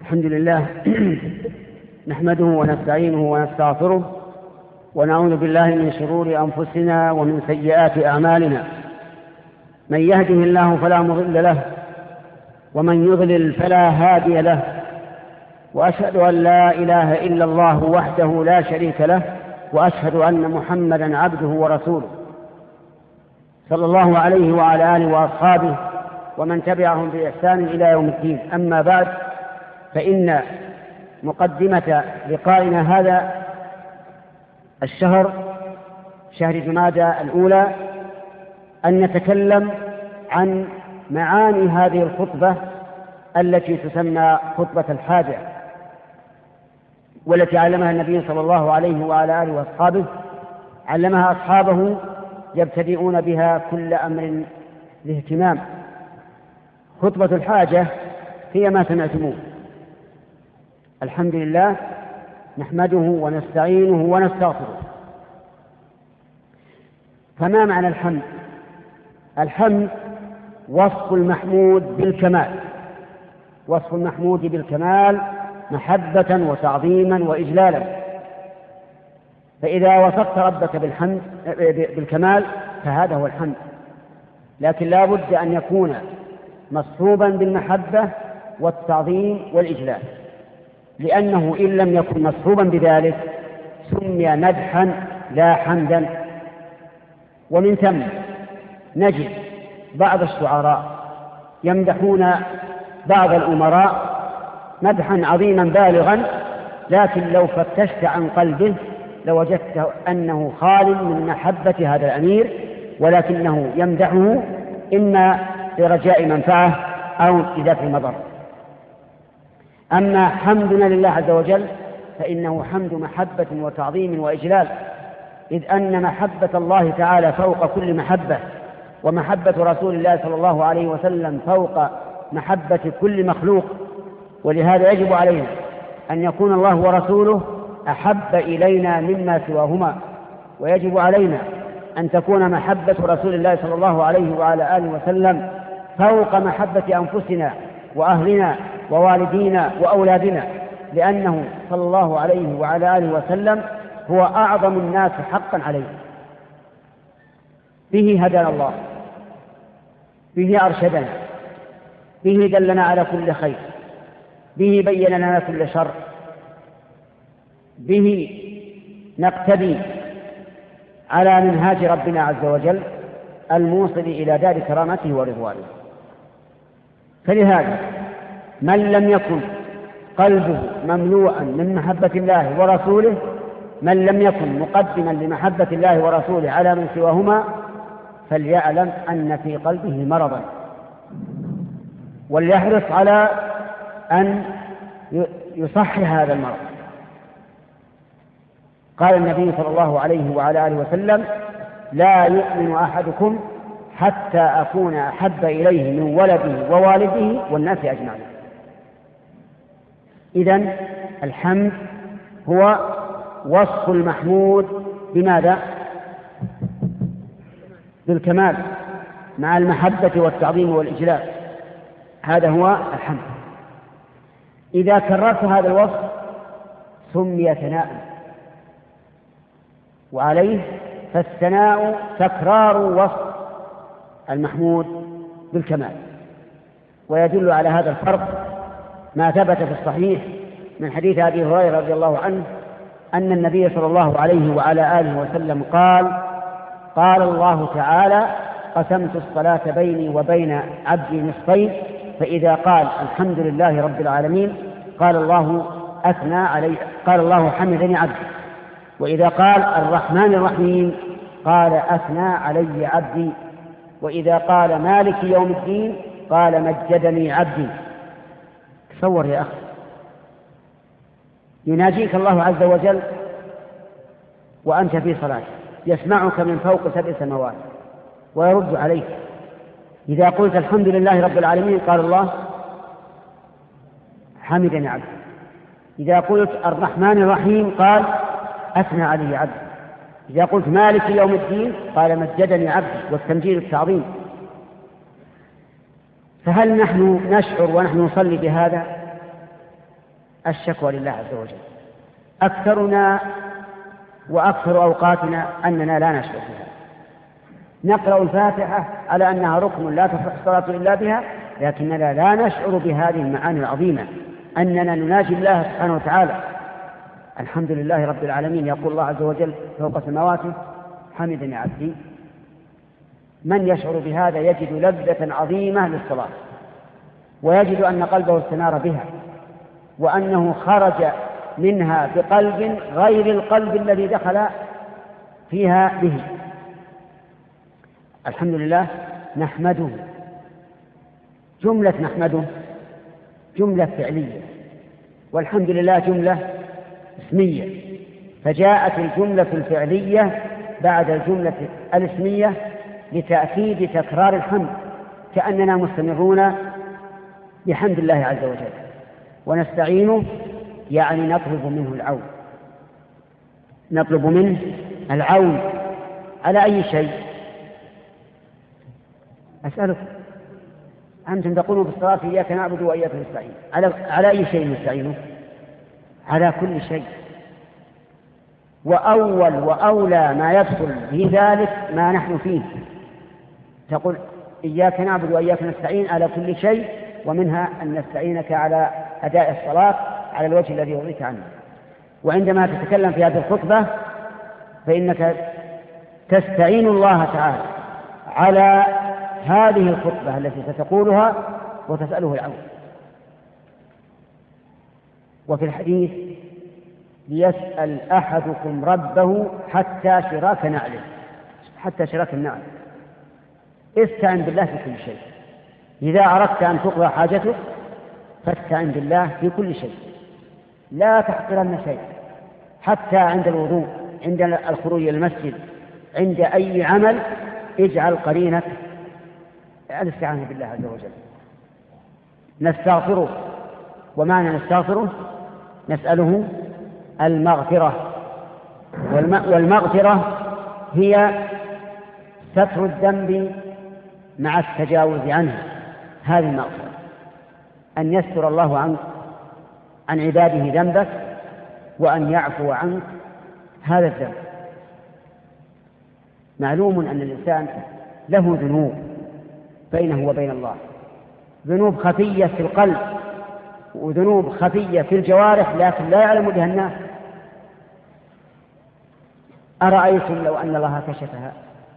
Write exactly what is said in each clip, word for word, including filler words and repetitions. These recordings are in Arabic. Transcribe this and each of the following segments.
الحمد لله نحمده ونستعينه ونستغفره ونعوذ بالله من شرور أنفسنا ومن سيئات أعمالنا. من يهده الله فلا مضل له ومن يضلل فلا هادي له، وأشهد أن لا إله إلا الله وحده لا شريك له، وأشهد أن محمدا عبده ورسوله صلى الله عليه وعلى آله وأصحابه ومن تبعهم بإحسان إلى يوم الدين. أما بعد، فإن مقدمة لقائنا هذا الشهر، شهر جمادى الأولى، أن نتكلم عن معاني هذه الخطبة التي تسمى خطبة الحاجة، والتي علمها النبي صلى الله عليه وعلى آله وأصحابه، علمها أصحابه يبتدئون بها كل أمر لاهتمام. خطبة الحاجة هي ما سمعتموه. الحمد لله نحمده ونستعينه ونستغفره. فما معنى الحمد؟ الحمد وصف المحمود بالكمال، وصف المحمود بالكمال محبة وتعظيما وإجلالا. فإذا وصفت ربك بالحمد بالكمال فهذا هو الحمد، لكن لا بد أن يكون مصحوبا بالمحبة والتعظيم والإجلال، لأنه إن لم يكن مصحوبا بذلك سمي مدحا لا حمدا. ومن ثم نجد بعض الشعراء يمدحون بعض الأمراء مدحا عظيما بالغا، لكن لو فتشت عن قلبه لوجدت أنه خال من محبة هذا الأمير، ولكنه يمدحه إما لرجاء منفعة أو لدفع مضر. أما حمدنا لله عز وجل فإنه حمد محبة وتعظيم وإجلال، إذ أن محبة الله تعالى فوق كل محبة، ومحبة رسول الله صلى الله عليه وسلم فوق محبة كل مخلوق. ولهذا يجب علينا أن يكون الله ورسوله أحب إلينا مما سواهما، ويجب علينا أن تكون محبة رسول الله صلى الله عليه وعلى آله وسلم فوق محبة أنفسنا وأهلنا ووالدينا وأولادنا، لأنه صلى الله عليه وعلى آله وسلم هو أعظم الناس حقا عليه. به هدانا الله، به أرشدنا، به دلنا على كل خير، به بين لنا كل شر، به نقتدي على منهاج ربنا عز وجل الموصل إلى دار كرامته ورضوانه. فلهذا من لم يكن قلبه مملوءا من محبة الله ورسوله، من لم يكن مقدما لمحبة الله ورسوله على من سواهما، فليعلم أن في قلبه مرضا، وليحرص على أن يصحح هذا المرض. قال النبي صلى الله عليه وعلى آله وسلم: لا يؤمن أحدكم حتى أكون أحب إليه من ولده ووالده والناس أجمعين. إذن الحمد هو وصف المحمود بماذا؟ بالكمال مع المحبة والتعظيم والإجلال، هذا هو الحمد. إذا كررت هذا الوصف سمي ثناء، وعليه فالثناء تكرار وصف المحمود بالكمال. ويدل على هذا الفرق ما ثبت في الصحيح من حديث أبي هريرة رضي الله عنه أن النبي صلى الله عليه وعلى آله وسلم قال: قال الله تعالى: قسمت الصلاة بيني وبين عبدي نصفين، فإذا قال الحمد لله رب العالمين قال الله أثنى علي قال الله حمدني عبدي، وإذا قال الرحمن الرحيم قال أثنى علي عبدي، وإذا قال مالك يوم الدين قال مجدني عبدي. تصور يا أخي، يناجيك الله عز وجل وأنت في صلاة، يسمعك من فوق سبع سماوات ويرد عليك. إذا قلت الحمد لله رب العالمين قال الله حمدني عبدي، إذا قلت الرحمن الرحيم قال أثنى علي عبدي، إذا قلت مالك يوم الدين قال مجدني عبدي، والتمجيد التعظيم. فهل نحن نشعر ونحن نصلي بهذا؟ الشكوى لله عز وجل. أكثرنا وأكثر أوقاتنا أننا لا نشعر بها. نقرأ الفاتحة على أنها ركن لا تصح الصلاة إلا بها، لكننا لا نشعر بهذه المعاني العظيمة، أننا نناجي الله سبحانه وتعالى. الحمد لله رب العالمين، يقول الله عز وجل فوق سماواته حمدني عبدي. من يشعر بهذا يجد لذة عظيمة للصلاة، ويجد أن قلبه استنار بها، وأنه خرج منها بقلب غير القلب الذي دخل فيها به. الحمد لله نحمده. جملة نحمده جملة فعلية، والحمد لله جملة اسمية، فجاءت الجملة الفعلية بعد الجملة الاسمية لتأكيد تكرار الحمد، كأننا مستمرون بحمد الله عز وجل. ونستعينه يعني نطلب منه العون، نطلب منه العون على أي شيء؟ أسألك، أنتم تقولوا بالصلاة إياك نعبد وإياك نستعين، على على أي شيء نستعينه؟ على كل شيء. وأول وأولى ما يدخل في ذلك ما نحن فيه. تقول إياك نعبد وإياك نستعين على كل شيء، ومنها أن نستعينك على أداء الصلاة على الوجه الذي يرضيك عنه. وعندما تتكلم في هذه الخطبة فإنك تستعين الله تعالى على هذه الخطبة التي ستقولها وتسأله العون. وفي الحديث ليسأل أحدكم ربه حتى شراك نعله، حتى شراك النعل. استعن بالله في كل شيء. إذا أردت أن تقضى حاجتك فاستعن بالله في كل شيء، لا تحقرن شيء، حتى عند الوضوء، عند الخروج إلى المسجد، عند أي عمل اجعل قرينك الاستعانة بالله عز وجل. نستغفره، ومعنى نستغفره نسأله المغفرة، والمغفرة هي ستر الذنب مع التجاوز عنه. هذه المغفرة أن يستر الله عنك عن عباده ذنبك، وأن يعفو عنك هذا الذنب. معلوم أن الإنسان له ذنوب بينه وبين الله، ذنوب خفية في القلب وذنوب خفية في الجوارح، لكن لا يعلم بها الناس. أرأيتم لو أن الله كشفها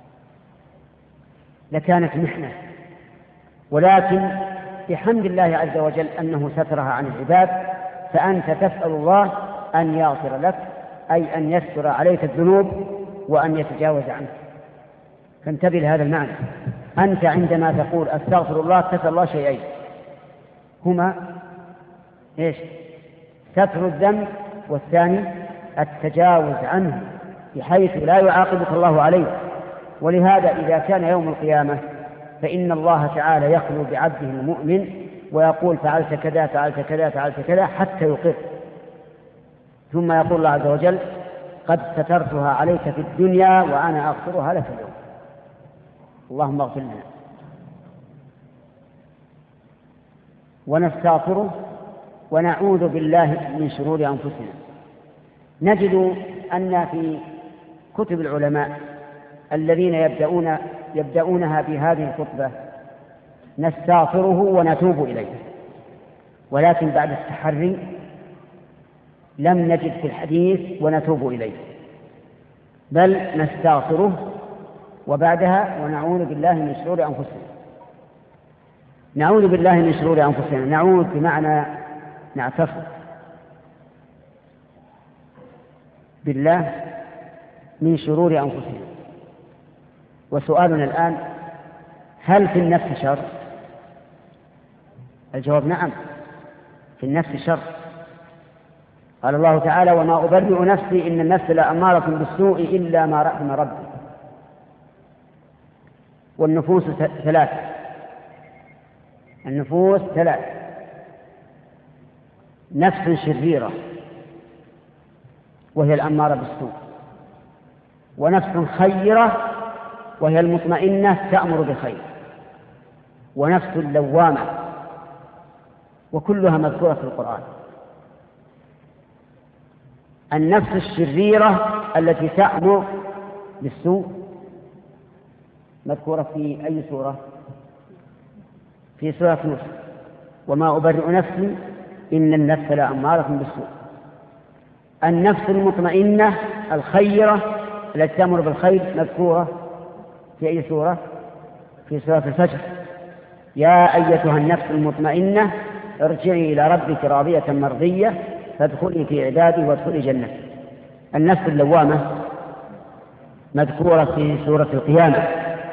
لكانت محنة، ولكن بحمد الله عز وجل أنه سترها عن العباد، فأنت تسأل الله أن يغفر لك، أي أن يستر عليك الذنوب وأن يتجاوز عنك. فانتبه لهذا المعنى. أنت عندما تقول أستغفر الله تسأل الله شيئين، هما إيش؟ ستر الذنب، والثاني التجاوز عنه بحيث لا يعاقبك الله عليه. ولهذا إذا كان يوم القيامة فإن الله تعالى يخلو بعبده المؤمن ويقول فعلت كذا فعلت كذا فعلت كذا حتى يقر، ثم يقول الله عز وجل قد سترتها عليك في الدنيا وأنا أغفرها لك اليوم. اللهم اغفر لنا. ونستغفره ونعوذ بالله من شرور أنفسنا. نجد أن في كتب العلماء الذين يبدأون يبدأونها بهذه الخطبة نستغفره ونتوب إليه، ولكن بعد التحري لم نجد في الحديث ونتوب إليه، بل نستغفره وبعدها ونعوذ بالله من شرور أنفسنا. نعوذ بالله من شرور أنفسنا، نعوذ بمعنى نعتصم بالله من شرور أنفسنا. وسؤالنا الآن هل في النفس شر؟ الجواب نعم، في النفس شر. قال الله تعالى وما أبرئ نفسي إن النفس لأمارة بالسوء إلا ما رحم ربي. والنفوس ثلاث، النفوس ثلاث: نفس شريرة وهي الأمارة بالسوء، ونفس خيرة وهي المطمئنة تأمر بخير، ونفس لوامة، وكلها مذكورة في القرآن. النفس الشريرة التي تأمر بالسوء مذكورة في أي سورة؟ في سورة يوسف، وما أبرئ نفسي إن النفس لأمارة بالسوء. النفس المطمئنة الخيرة التي تأمر بالخير مذكورة في أي سورة؟ في سورة الفجر: يا أيتها النفس المطمئنة ارجعي إلى ربك راضية مرضية فادخلي في عبادي وادخلي جنتي. النفس اللوامة مذكورة في سورة القيامة: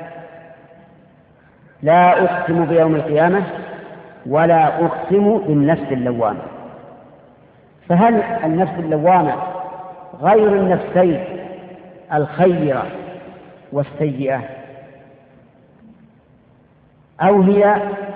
لا أقسم بيوم القيامة ولا أقسم بالنفس اللوامة. فهل النفس اللوامة غير النفسين الخيرة والسيئة، أو هي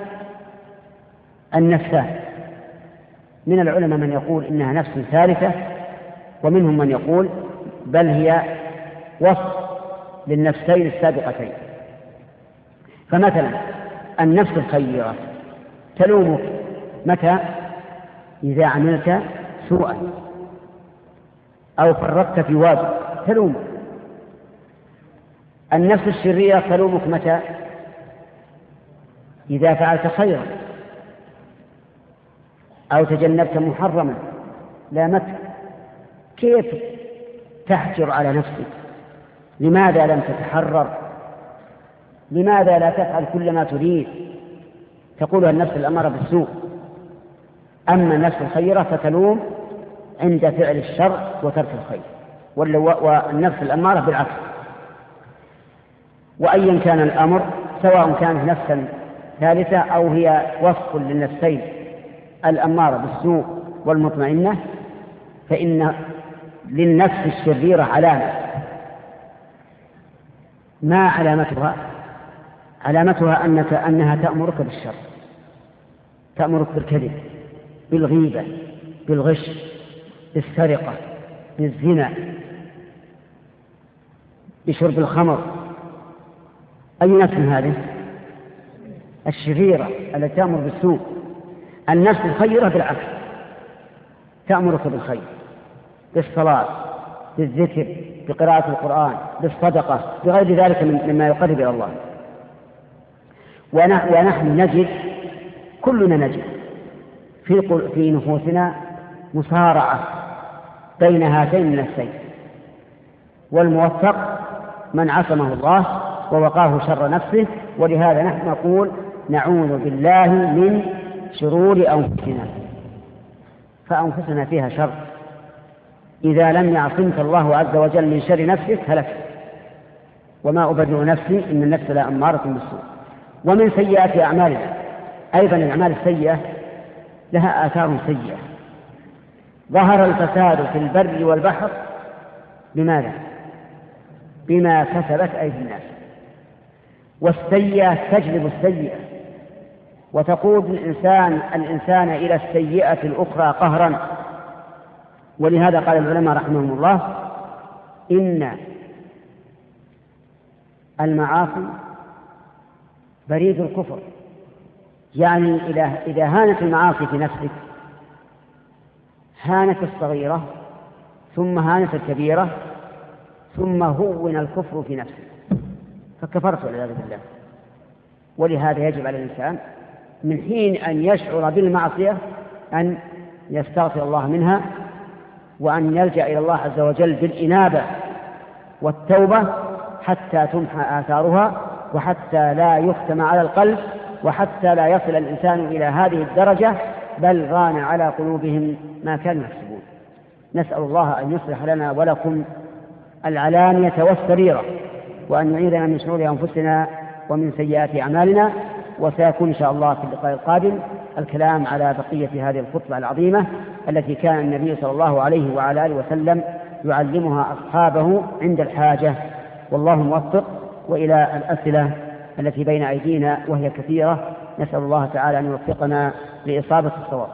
النفسان؟ من العلماء من يقول إنها نفس ثالثة، ومنهم من يقول بل هي وصف للنفسين السابقتين. فمثلا النفس الخيرة تلومك متى؟ إذا عملت سوءا أو فرطت في واجب تلومك. النفس الشريرة تلومك متى؟ إذا فعلت خيرا أو تجنبت محرما لامتك. كيف تحجر على نفسك؟ لماذا لم تتحرر؟ لماذا لا تفعل كل ما تريد؟ تقولها النفس الأمارة بالسوء. أما النفس الخيرة فتلوم عند فعل الشر وترك الخير، والنفس الأمارة بالعكس. وأيا كان الأمر، سواء كانت نفسا ثالثة أو هي وصف للنفسين الأمارة بالسوء والمطمئنة، فإن للنفس الشريرة علامة. ما علامتها؟ علامتها أنك أنها تأمرك بالشر، تأمرك بالكذب، بالغيبة، بالغش، بالسرقة، بالزنا، بشرب الخمر. أي نفس هذه؟ الشريرة التي تأمر بالسوء. النفس الخيرة بالعكس تأمرك بالخير، بالصلاة، بالذكر، بقراءة القرآن، بالصدقة، بغير ذلك مما يقرب إلى الله. ونحن نجد، كلنا نجد في في نفوسنا مصارعة بين هاتين النفسين، والموفق من عصمه الله ووقاه شر نفسه. ولهذا نحن نقول نعوذ بالله من شرور أنفسنا، فأنفسنا فيها شر. إذا لم يعصمك الله عز وجل من شر نفسك هلكت. وما أبرئ نفسي إن النفس لأمارة بالسوء. ومن سيئات أعمالنا أيضا الأعمال السيئة لها آثار سيئة. ظهر الفساد في البر والبحر بماذا؟ بما كسبت أيدي الناس. والسيئة تجلب السيئة وتقود الإنسان الإنسان إلى السيئة الأخرى قهرا. ولهذا قال العلماء رحمهم الله إن المعاصي بريد الكفر. يعني إذا هانت المعاصي في نفسك هانت الصغيرة ثم هانت الكبيرة ثم هون الكفر في نفسك فكفرت والعياذ بالله. ولهذا يجب على الإنسان من حين أن يشعر بالمعصية أن يستغفر الله منها، وأن يلجأ إلى الله عز وجل بالإنابة والتوبة حتى تمحى آثارها، وحتى لا يختم على القلب، وحتى لا يصل الإنسان إلى هذه الدرجة بل ران على قلوبهم ما كانوا يحسبون. نسأل الله أن يصلح لنا ولكم العلانية والسريرة، وأن يعيذنا من شرور أنفسنا ومن سيئات أعمالنا. وسيكون إن شاء الله في اللقاء القادم الكلام على بقية هذه الخطبة العظيمة التي كان النبي صلى الله عليه وعلى آله وسلم يعلمها أصحابه عند الحاجة. والله موفق. وإلى الأسئلة التي بين أيدينا وهي كثيرة، نسأل الله تعالى أن يوفقنا لإصابة الصواب.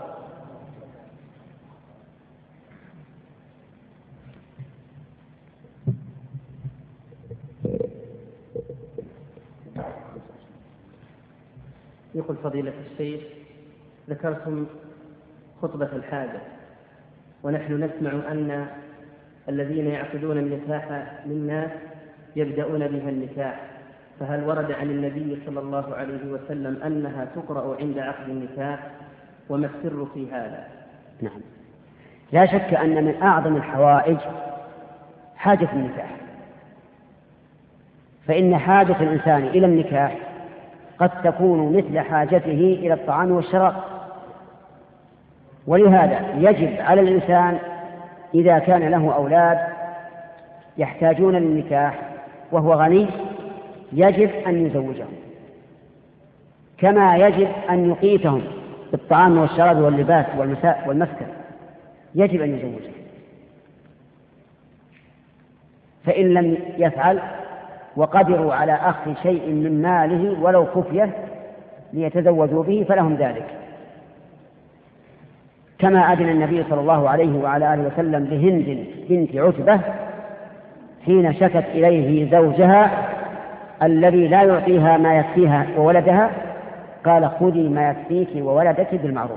يقول فضيلة الشيخ: ذكرتم خطبة الحاجة، ونحن نسمع أن الذين يعقدون النكاح للناس يبدأون بها النكاح، فهل ورد عن النبي صلى الله عليه وسلم أنها تقرأ عند عقد النكاح؟ وما السر في هذا؟ نعم، لا شك أن من أعظم الحوائج حاجة النكاح، فإن حاجة الإنسان إلى النكاح قد تكون مثل حاجته إلى الطعام والشراب، ولهذا يجب على الإنسان إذا كان له أولاد يحتاجون للنكاح وهو غني يجب أن يزوجهم، كما يجب أن يقيتهم بالطعام والشراب واللباس والمسكن، يجب أن يزوجهم. فإن لم يفعل وقدروا على أخذ شيء من ماله ولو خفية ليتزوجوا به فلهم ذلك، كما أذن النبي صلى الله عليه وعلى آله وسلم لهند بنت عتبة حين شكت إليه زوجها الذي لا يعطيها ما يكفيها وولدها، قال خذي ما يكفيك وولدك بالمعروف.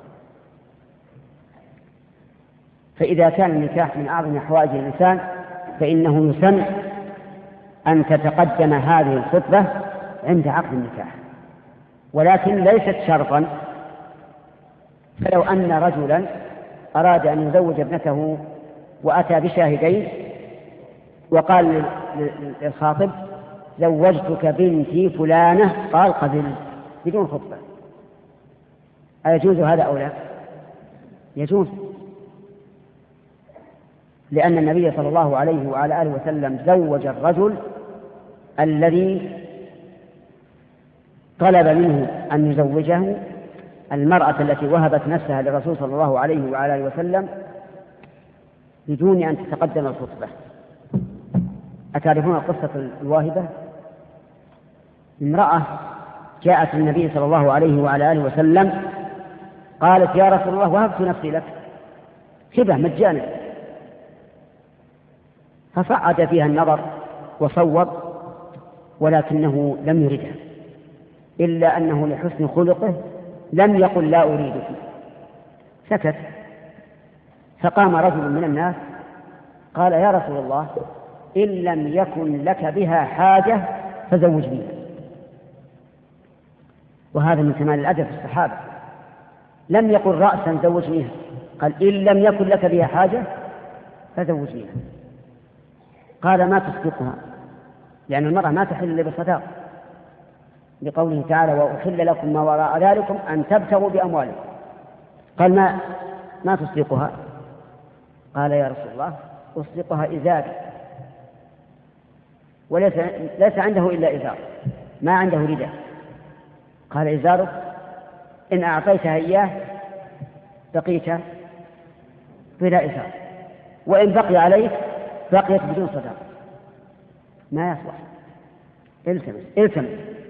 فإذا كان النكاح من أعظم حوائج الإنسان فإنه يسن أن تتقدم هذه الخطبة عند عقد النكاح، ولكن ليست شرطا. فلو أن رجلا أراد أن يزوج ابنته وأتى بشاهدين وقال للخاطب زوجتك بنتي فلانة، قال قبل بدون خطبة، أيجوز هذا أو لا؟ يجوز، لأن النبي صلى الله عليه وعلى آله وسلم زوج الرجل الذي طلب منه أن يزوجه المرأة التي وهبت نفسها للرسول صلى الله عليه وعلى آله وسلم بدون أن تتقدم الخطبة. أتعرفون قصة الواهبة؟ امرأة جاءت النبي صلى الله عليه وعلى آله وسلم قالت يا رسول الله وهبت نفسي لك هبة مجانا، فصعد فيها النظر وصوب ولكنه لم يردها، إلا أنه لحسن خلقه لم يقل لا أريدك، سكت. فقام رجل من الناس قال يا رسول الله إن لم يكن لك بها حاجة فزوجني. وهذا من كمال الأدب في الصحابة، لم يقل رأسا زوجنيها، قال إن لم يكن لك بها حاجة فزوجنيها. قال ما تصدقها، لأن المرأة ما تحل إلا بالصداق، لقوله تعالى وأحل لكم ما وراء ذلكم أن تبتغوا بأموالكم. قال ما ما تصدقها؟ قال يا رسول الله أصدقها إزاري، وليس ليس عنده إلا إزار، ما عنده رداء. قال إزارك إن أعطيتها إياه بقيت بلا إزار، وإن بقي عليك بقيت بدون صداق، ما يصلح، التمس التمس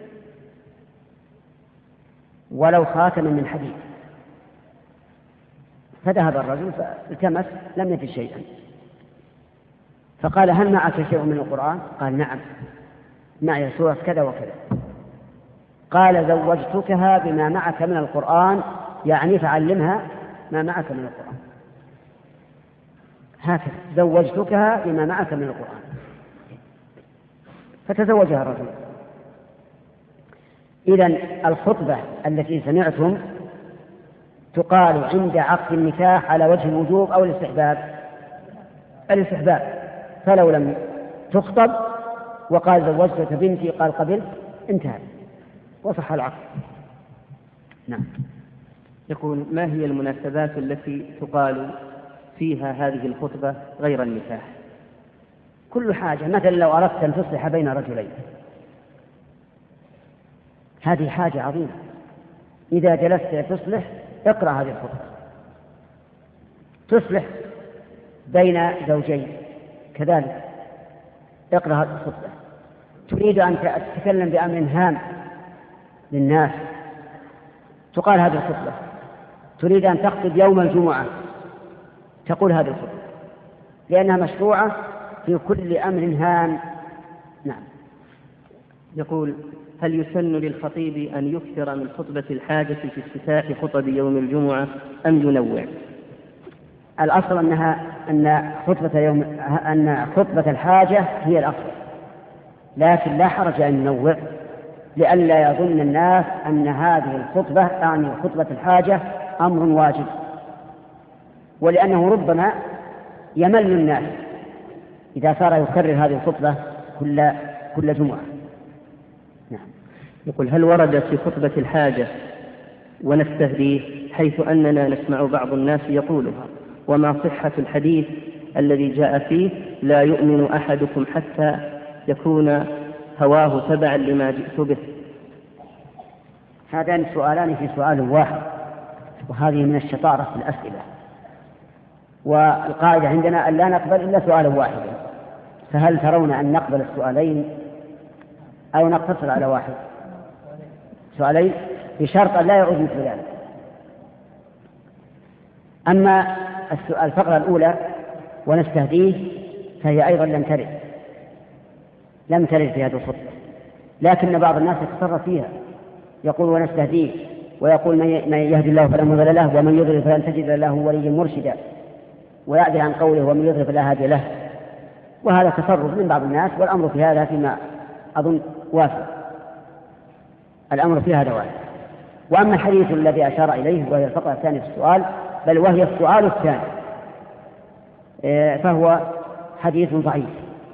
ولو خاتم من حديد. فذهب الرجل فالتمس لم يجد شيئا، فقال هل معك شيء من القرآن؟ قال نعم معي سورة كذا وكذا. قال زوجتكها بما معك من القرآن، يعني فعلمها ما معك من القرآن، هكذا زوجتكها بما معك من القرآن. فتزوجها الرجل. إذن الخطبة التي سمعتم تقال عند عقد النكاح على وجه الوجوب أو الاستحباب؟ الاستحباب. فلو لم تخطب وقال زوجتك بنتي قال قبل انتهى وصح العقد. نعم. يقول ما هي المناسبات التي تقال فيها هذه الخطبة غير النكاح؟ كل حاجة، مثلا لو أردت أن تصلح بين رجلين هذه حاجة عظيمة، إذا جلست تصلح اقرأ هذه الخطبة. تصلح بين زوجين كذلك اقرأ هذه الخطبة. تريد أن تتكلم بأمر هام للناس تقال هذه الخطبة. تريد أن تخطب يوم الجمعة تقول هذه الخطبة، لأنها مشروعة في كل أمر هام. نعم. يقول هل يسن للخطيب أن يكثر من خطبة الحاجة في افتتاح خطب يوم الجمعة أم ينوع؟ الأصل أنها أن خطبة يوم أن خطبة الحاجة هي الأفضل، لكن لا حرج أن ننوع لئلا يظن الناس أن هذه الخطبة يعني خطبة الحاجة أمر واجب، ولأنه ربما يمل الناس إذا صار يكرر هذه الخطبة كل كل جمعة. نعم. يقول: هل ورد في خطبة الحاجة ونستهديه حيث أننا نسمع بعض الناس يقولها، وما صحة الحديث الذي جاء فيه لا يؤمن أحدكم حتى يكون هواه تبعا لما جئت به؟ هذان سؤالان في سؤال واحد، وهذه من الشطارة في الأسئلة، والقاعدة عندنا أن لا نقبل إلا سؤالا واحدا، فهل ترون أن نقبل السؤالين أو نقتصر على واحد؟ سؤالين بشرط أن لا يعود مثل ذلك. أما الفقرة الأولى ونستهديه فهي أيضا لم ترد لم ترد في هذه الخطبة، لكن بعض الناس يتصرف فيها، يقول ونستهديه، ويقول من يهدي الله فلا مضل له ومن يضلل فلن تجد له وليا مرشدا، ويعدل عن قوله ومن يضلل فلا هادي له، وهذا تصرف من بعض الناس، والأمر في هذا فيما أظن واسع، الأمر في هذا واسع. وأما الحديث الذي أشار إليه وهي الفقرة الثانية في السؤال، بل وهي السؤال الثاني، فهو حديث ضعيف: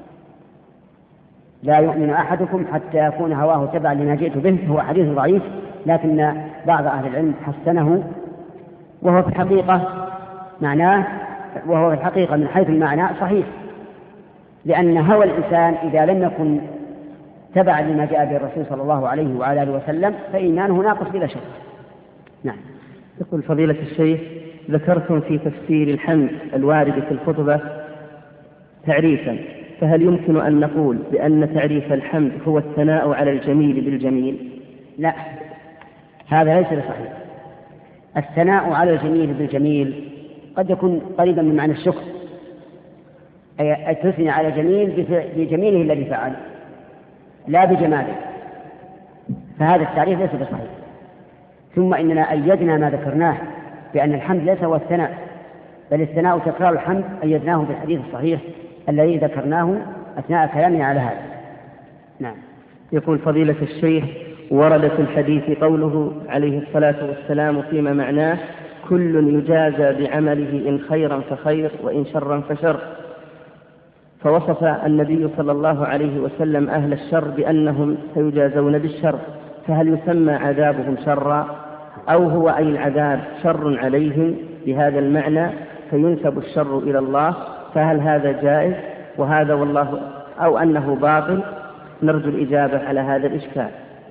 لا يؤمن أحدكم حتى يكون هواه تبعا لما جئت به. هو حديث ضعيف، لكن بعض أهل العلم حسنه، وهو في الحقيقة معناه وهو في الحقيقة من حيث المعنى صحيح، لأن هوى الإنسان إذا لم يكن تبعا لما جاء به الرسول صلى الله عليه وعلى آله وسلم فإيمانه ناقص بلا شك. نعم. يقول: فضيلة الشيخ، ذكرتم في تفسير الحمد الوارد في الخطبة تعريفا، فهل يمكن أن نقول بأن تعريف الحمد هو الثناء على الجميل بالجميل؟ لا، هذا ليس بصحيح. الثناء على الجميل بالجميل قد يكون قريبا من معنى الشكر، أي تثني على الجميل بجميله الذي فعل لا بجماله، فهذا التعريف ليس بصحيح. ثم إننا أيدنا ما ذكرناه بأن الحمد ليس هو الثناء، بل الثناء تكرار الحمد أيدناه بالحديث الصحيح الذي ذكرناه أثناء كلامنا على هذا. نعم. يقول: فضيلة الشيخ، ورد في الحديث قوله عليه الصلاة والسلام فيما معناه: كل يجازى بعمله إن خيرا فخير وإن شرا فشر، فوصف النبي صلى الله عليه وسلم أهل الشر بأنهم سيجازون بالشر، فهل يسمى عذابهم شرا، أو هو أي العذاب شر عليهم بهذا المعنى فينسب الشر إلى الله؟ فهل هذا جائز وهذا والله أو أنه باطل؟ نرجو الإجابة على هذا الإشكال.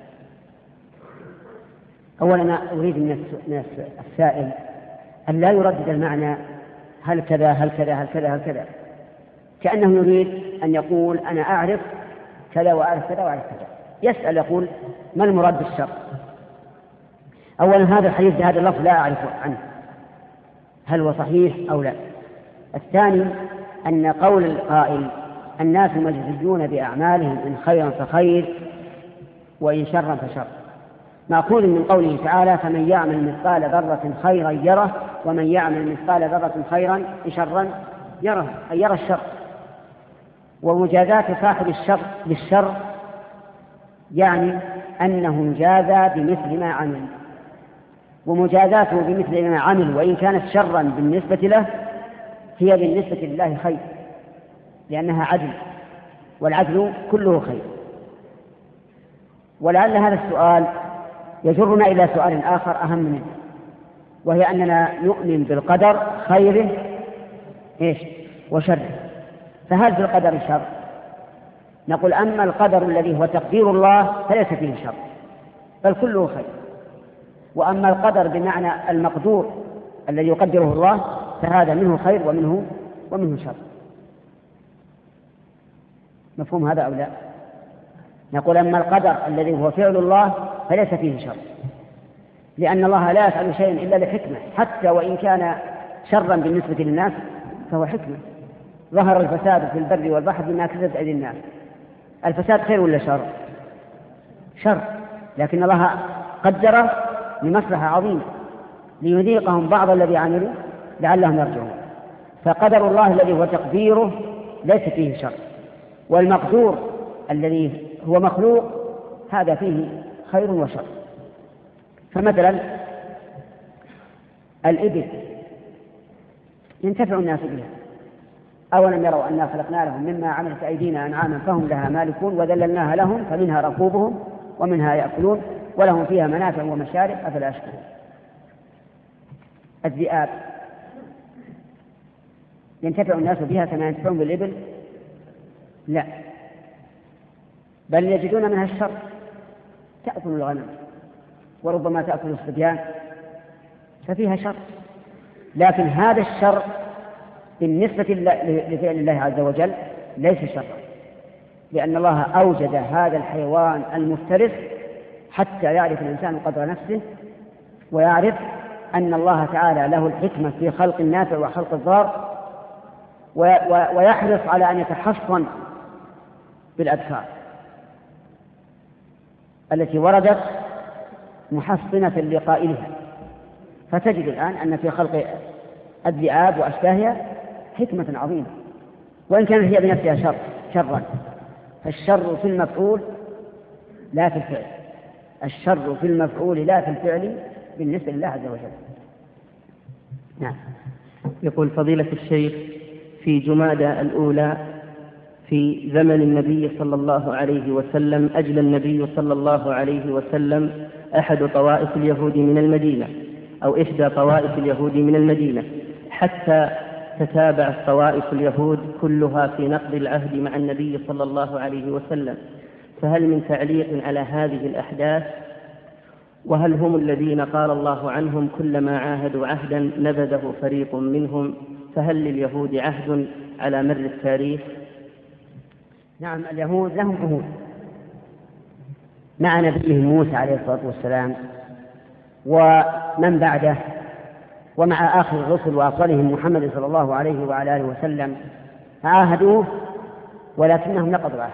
أولا أنا أريد من السائل أن لا يردد المعنى هل كذا هل كذا هل كذا هل كذا، كأنه يريد أن يقول أنا أعرف كذا وأعرف كذا وأعرف كذا. يسأل يقول ما المراد بالشر؟ أولا هذا الحديث بهذا اللفظ لا أعرف عنه هل هو صحيح أو لا. الثاني أن قول القائل الناس مجزيون بأعمالهم إن خيرا فخير وإن شرا فشر مأخوذ من قوله تعالى فمن يعمل مثقال ذرة خيرا يره ومن يعمل مثقال ذرة خيرا شرا يره، أي يرى الشر. ومجازاة صاحب الشر بالشر يعني أنه يجازى بمثل ما عمل، ومجازاته بمثل ما عمل وإن كانت شرا بالنسبة له هي بالنسبة لله خير، لأنها عدل، والعدل كله خير. ولعل هذا السؤال يجرنا إلى سؤال آخر أهم منه، وهي أننا نؤمن بالقدر خيره إيش وشره. فهل في القدر شر؟ نقول أما القدر الذي هو تقدير الله فليس فيه شر بل كله خير، وأما القدر بمعنى المقدور الذي يقدره الله فهذا منه خير ومنه ومنه شر. مفهوم هذا أو لا؟ نقول أما القدر الذي هو فعل الله فليس فيه شر، لأن الله لا يفعل شيئا إلا لحكمة، حتى وإن كان شرا بالنسبة للناس فهو حكمة. ظهر الفساد في البر والبحر بما كسبت أيدي الناس. الفساد خير ولا شر؟ شر، لكن الله قدر لمصلحة عظيمة ليذيقهم بعض الذي عملوا لعلهم يرجعون. فقدر الله الذي هو تقديره ليس فيه شر، والمقدور الذي هو مخلوق هذا فيه خير وشر. فمثلا الإبل ينتفع الناس بها، أولم يروا أنا خلقنا لهم مما عملت أيدينا أنعاما فهم لها مالكون وذللناها لهم فمنها ركوبهم ومنها يأكلون ولهم فيها منافع ومشارب أفلا يشكرون. الذئاب ينتفع الناس بها كما ينتفعون بالإبل؟ لا، بل يجدون منها الشر، تأكل الغنم وربما تأكل الصبيان ففيها شر. لكن هذا الشر بالنسبة لفعل الله عز وجل ليس شرا، لأن الله أوجد هذا الحيوان المفترس حتى يعرف الإنسان قدر نفسه ويعرف أن الله تعالى له الحكمة في خلق النافع وخلق الضار، ويحرص على أن يتحصن بالأذكار التي وردت محصنة لقائلها. فتجد الآن أن في خلق الذئاب وأشباهها حكمة عظيمة، وإن كانت هي بنفسها شر شرا، فالشر في المفعول لا في الفعل، الشر في المفعول لا في الفعل بالنسبة لله عز وجل. نعم. يقول فضيلة الشيخ: في جمادى الأولى في زمن النبي صلى الله عليه وسلم أجلى النبي صلى الله عليه وسلم أحد طوائف اليهود من المدينة أو إحدى طوائف اليهود من المدينة، حتى تتابعت طوائف اليهود كلها في نقض العهد مع النبي صلى الله عليه وسلم، فهل من تعليق على هذه الأحداث؟ وهل هم الذين قال الله عنهم كلما عاهدوا عهدا نبذه فريق منهم؟ فهل لليهود عهد على مر التاريخ؟ نعم، اليهود لهم عهود مع نبيهم موسى عليه الصلاة والسلام ومن بعده ومع آخر الرسل وأفضلهم محمد صلى الله عليه وعلى آله وسلم، عاهدوه ولكنهم نقضوا العهد.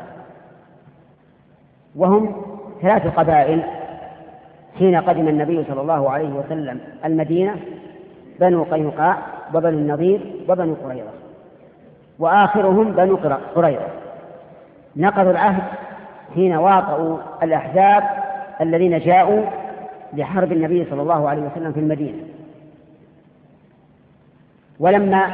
وهم ثلاث قبائل حين قدم النبي صلى الله عليه وسلم المدينة: بنو قينقاع وبنو النضير وبنو قريظة، وآخرهم بنو قريظة. نقضوا العهد حين واطؤوا الأحزاب الذين جاءوا لحرب النبي صلى الله عليه وسلم في المدينة. ولما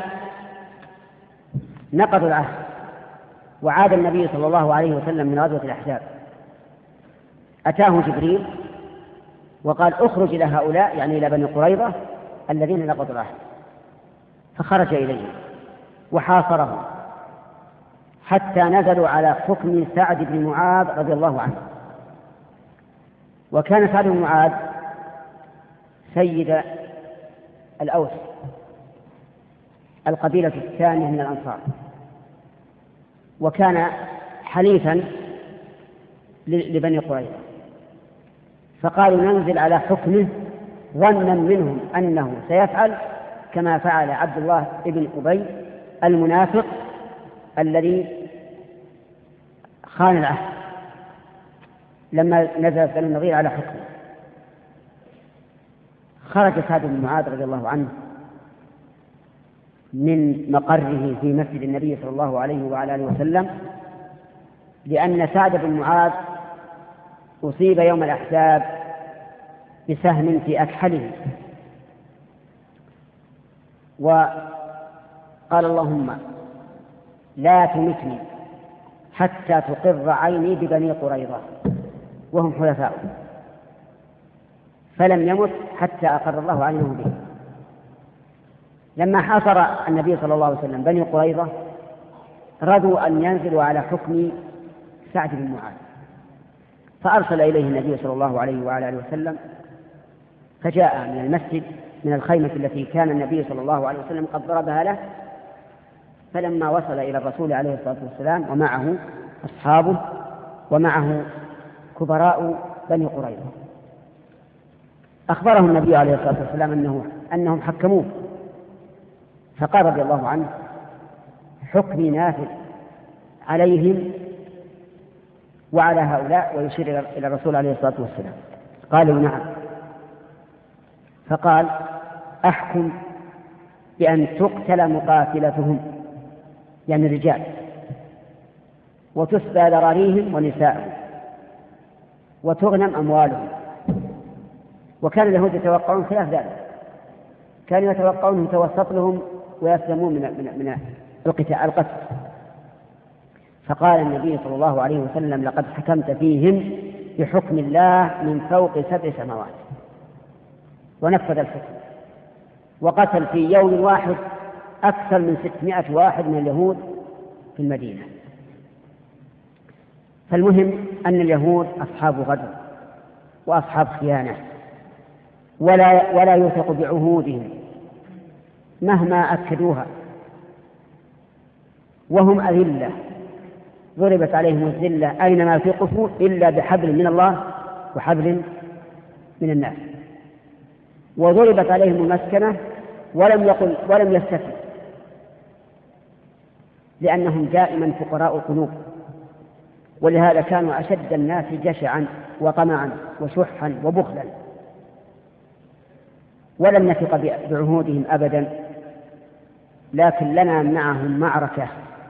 نقضوا العهد وعاد النبي صلى الله عليه وسلم من غزوة الأحزاب أتاه جبريل وقال: اخرج إلى هؤلاء، يعني إلى بني قريظة الذين نقضوا العهد. فخرج إليهم وحاصرهم حتى نزلوا على حكم سعد بن معاذ رضي الله عنه. وكان سعد بن معاذ سيد الأوس، القبيلة الثانية من الأنصار، وكان حليفا لبني قريظة. فقالوا ننزل على حكمه ظنا منهم أنه سيفعل كما فعل عبد الله بن أبي المنافق الذي خان العهد لما نزل بني النضير على حكمه. خرج سعد بن معاذ رضي الله عنه من مقره في مسجد النبي صلى الله عليه وعلى آله وسلم، لأن سعد بن معاذ أصيب يوم الأحزاب بسهم في أكحله، وقال: اللهم لا تمتني حتى تقر عيني ببني قريظة وهم حلفاء. فلم يمت حتى أقر الله عينه به. لما حاصر النبي صلى الله عليه وسلم بني قريظة رضوا أن ينزلوا على حكم سعد بن معاذ، فأرسل إليه النبي صلى الله عليه وعلى آله وسلم، فجاء من المسجد من الخيمة التي كان النبي صلى الله عليه وسلم قد ضربها له. فلما وصل إلى الرسول عليه الصلاة والسلام ومعه أصحابه ومعه كبراء بني قريظة، أخبره النبي عليه الصلاة والسلام أنه أنهم حكموه، فقال رضي الله عنه: حكمي نافذ عليهم وعلى هؤلاء، ويشير إلى الرسول عليه الصلاة والسلام. قالوا: نعم. فقال: أحكم بأن تقتل مقاتلتهم، يعني الرجال، وتسبى ذراريهم ونساءهم، وتغنم أموالهم. وكان اليهود يتوقعون خلاف ذلك، كانوا يتوقعون يتوسط لهم ويسلمون من من من القتال القتل. فقال النبي صلى الله عليه وسلم: لقد حكمت فيهم بحكم الله من فوق سبع سماوات. ونفذ الحكم، وقتل في يوم واحد أكثر من ستمائة واحد من اليهود في المدينة. فالمهم أن اليهود أصحاب غدر وأصحاب خيانة، ولا ولا يوثق بعهودهم مهما أكدوها، وهم أذلة ضربت عليهم الذلة أينما ثقفوا إلا بحبل من الله وحبل من الناس، وضربت عليهم المسكنة ولم يقل ولم يستثني، لأنهم دائما فقراء القلوب، ولهذا كانوا أشد الناس جشعا وطمعا وشحا وبخلا، ولم نثق بعهودهم أبدا. لكن لنا معهم معركة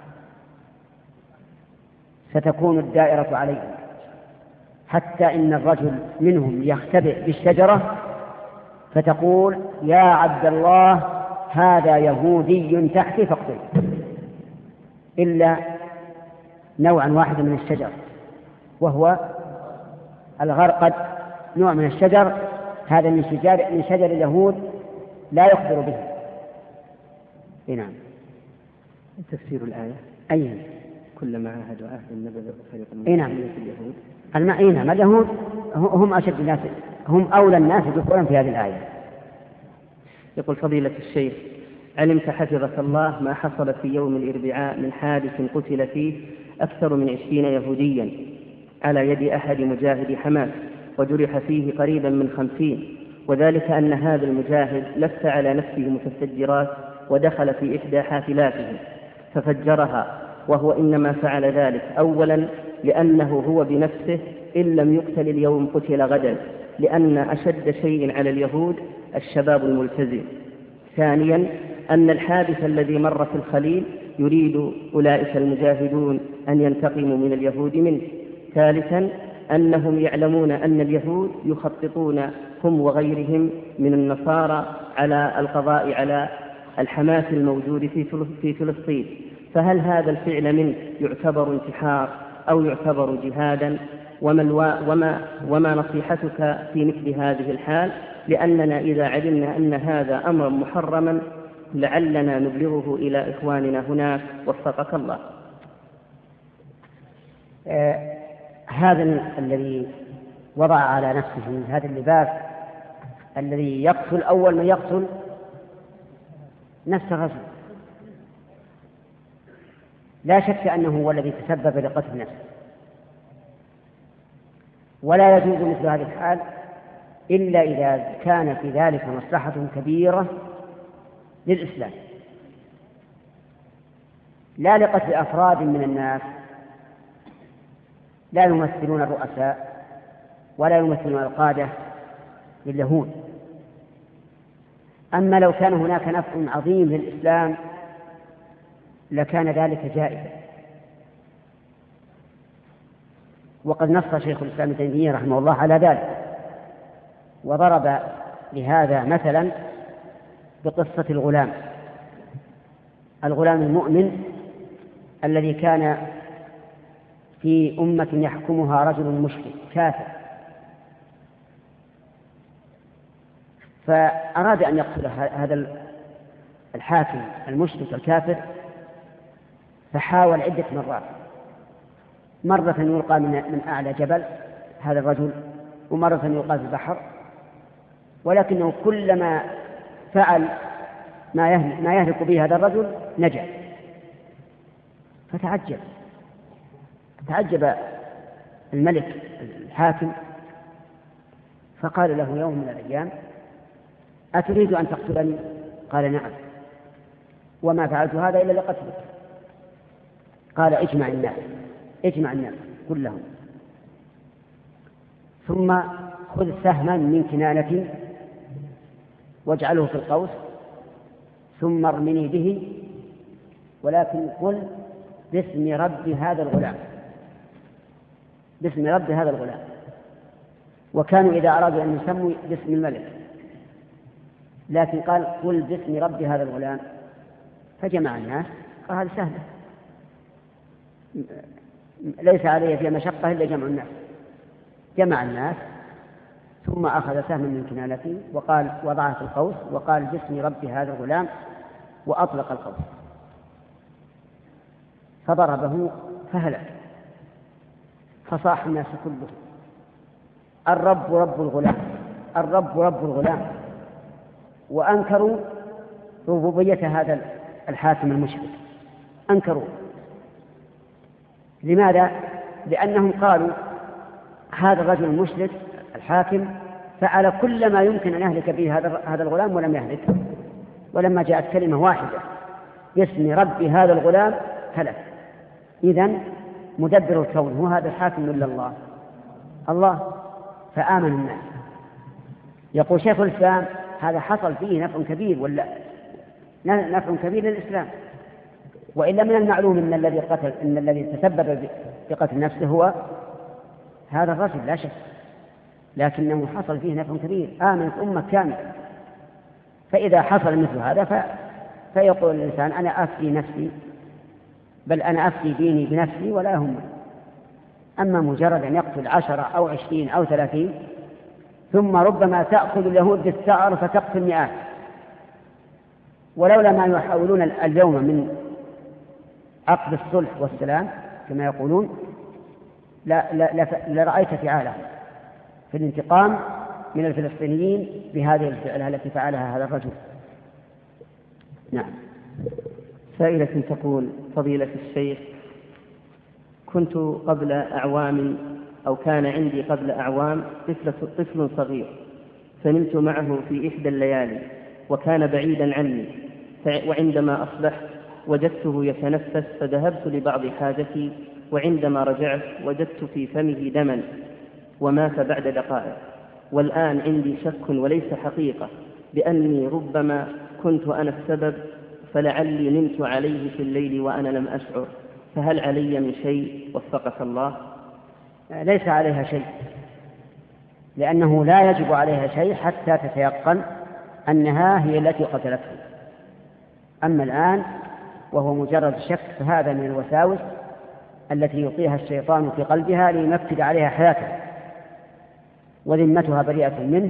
ستكون الدائرة عليهم، حتى إن الرجل منهم يختبئ بالشجرة فتقول: يا عبد الله هذا يهودي تحتي فاقتله، إلا نوعا واحدا من الشجر، وهو الغرقد، نوع من الشجر هذا من شجر من شجر اليهود لا يخبر به. نعم. تفسير الآية: أي كلما عاهدوا عهدا نبذ فريق من اليهود. المعينة ما اليهود هم أشد الناس، هم أولى الناس دخولا في هذه الآية. يقول فضيلة الشيخ: علمت حفظك الله ما حصل في يوم الأربعاء من حادث قتل فيه أكثر من عشرين يهوديا على يد أحد مجاهدي حماس، وجرح فيه قريبا من خمسين، وذلك أن هذا المجاهد لف على نفسه متفجرات ودخل في إحدى حافلاته ففجرها، وهو إنما فعل ذلك أولا لأنه هو بنفسه إن لم يقتل اليوم قتل غدا، لأن أشد شيء على اليهود الشباب الملتزم. ثانيا أن الحادث الذي مر في الخليل يريد أولئك المجاهدون أن ينتقموا من اليهود منه. ثالثا أنهم يعلمون أن اليهود يخططون هم وغيرهم من النصارى على القضاء على الحماس الموجود في فلسطين، فهل هذا الفعل منه يعتبر انتحار أو يعتبر جهادا؟ وما, وما, وما نصيحتك في مثل هذه الحال؟ لأننا إذا علمنا أن هذا أمر محرما لعلنا نبلغه إلى إخواننا هناك، وفقك الله. آه هذا الذي وضع على نفسه هذا اللباس الذي يقتل أول من يقتل نفس الرجل، لا شك أنه هو الذي تسبب لقتل نفسه، ولا يجوز مثل هذه الحال إلا إذا كان في ذلك مصلحة كبيرة للإسلام، لا لقتل أفراد من الناس لا يمثلون الرؤساء ولا يمثلون القادة لليهود. أما لو كان هناك نفع عظيم للإسلام لكان ذلك جائزا. وقد نص شيخ الإسلام ابن تيمية رحمه الله على ذلك، وضرب لهذا مثلا بقصة الغلام الغلام المؤمن الذي كان في أمة يحكمها رجل مشرك كافر، فأراد أن يقتل هذا الحاكم المشرك الكافر، فحاول عدة مرات، مرة يلقى من أعلى جبل هذا الرجل، ومرة يلقى في البحر، ولكنه كلما فعل ما يهلك به هذا الرجل نجا. فتعجب تعجب الملك الحاكم، فقال له يوم من الأيام: أتريد أن تقتلني؟ قال: نعم، وما فعلت هذا إلا لقتلك. قال: اجمع الناس اجمع الناس كلهم، ثم خذ سهما من كنانة واجعله في القوس، ثم ارمني به، ولكن قل باسم رب هذا الغلام، باسم رب هذا الغلام. وكانوا إذا أرادوا أن يسموا باسم الملك، لكن قال قل باسم رب هذا الغلام، فجمع الناس. قال هذا سهل، ليس عليه فيها مشقة إلا جمع الناس. جمع الناس ثم أخذ سهما من كنانته وقال وضعه في القوس وقال باسم رب هذا الغلام، وأطلق القوس فضربه فهلك. فصاح الناس كلهم الرب رب الغلام، الرب رب الغلام، وأنكروا ربوبية هذا الحاكم المشرك، أنكروا. لماذا؟ لأنهم قالوا هذا الرجل المشرك الحاكم فعل كل ما يمكن أن يهلك به هذا الغلام ولم يهلك، ولما جاءت كلمة واحدة باسم رب هذا الغلام هلك. إذن مدبر الكون هو هذا الحاكم إلا الله، الله. فآمن الناس. يقول شيخ الإسلام هذا حصل فيه نفع كبير، ولا نفع كبير للإسلام، وإلا من المعلوم أن الذي قتل إن الذي تسبب بقتل نفسه هو هذا الرجل لا شك، لكنه حصل فيه نفع كبير، آمنت أمة كاملة. فإذا حصل مثل هذا ف... فيقول الإنسان أنا أفتي نفسي، بل أنا أفتي ديني بنفسي ولا هم. أما مجرد أن يقتل عشرة أو عشرين أو ثلاثين، ثم ربما تأخذ اليهود بالثأر فتقتل مئات، ولولا ما يحاولون اليوم من عقد الصلح والسلام كما يقولون لا لا لا لرأيت فعاله في الانتقام من الفلسطينيين بهذه الفعلة التي فعلها هذا الرجل. نعم. سائلة تقول فضيلة الشيخ، كنت قبل أعوام أو كان عندي قبل أعوام طفل, طفل صغير، فنمت معه في إحدى الليالي وكان بعيدا عني، وعندما أصبحت وجدته يتنفس فذهبت لبعض حاجتي، وعندما رجعت وجدت في فمه دما ومات بعد دقائق. والآن عندي شك وليس حقيقة بأني ربما كنت أنا السبب، فلعلي نمت عليه في الليل وأنا لم أشعر، فهل علي من شيء وفقك الله؟ ليس عليها شيء، لأنه لا يجب عليها شيء حتى تتيقن أنها هي التي قتلته. أما الآن وهو مجرد شك فهذا من الوساوس التي يلقيها الشيطان في قلبها لينفذ عليها حياتها، وذمتها بريئة منه،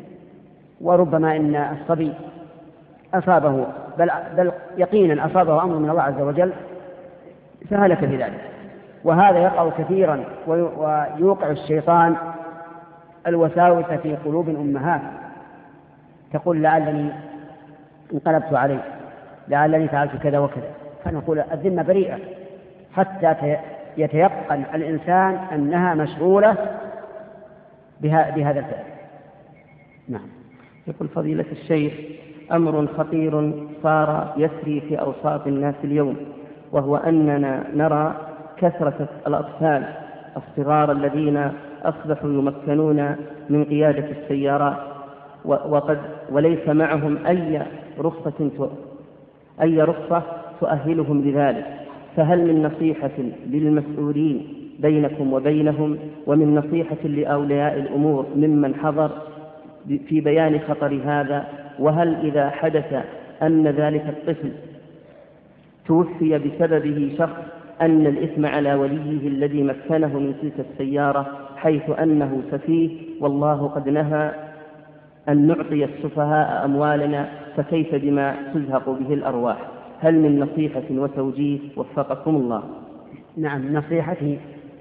وربما إن الصبي أصابه بل, بل يقينا أصابه أمر من الله عز وجل فهلك بذلك. وهذا يقع كثيرا، ويوقع الشيطان الوساوس في قلوب الأمهات، تقول لعلني انقلبت عليه، لعلني فعلت كذا وكذا، فنقول الذمة بريئة حتى يتيقن الإنسان أنها مشغولة بهذا الفعل. نعم. يقول فضيلة الشيخ أمر خطير صار يسري في أوساط الناس اليوم، وهو أننا نرى كثرة الأطفال الصغار الذين أصبحوا يمكنون من قيادة السيارات وقد وليس معهم أي رخصة أي رخصة تؤهلهم لذلك، فهل من نصيحة للمسؤولين بينكم وبينهم، ومن نصيحة لأولياء الأمور ممن حضر في بيان خطر هذا؟ وهل إذا حدث أن ذلك الطفل توفي بسببه شخص أن الإثم على وليه الذي مكنه من تلك السيارة، حيث أنه سفيه والله قد نهى أن نعطي السفهاء أموالنا، فكيف بما تزهق به الأرواح؟ هل من نصيحة وتوجيه وفقكم الله؟ نعم. نصيحتي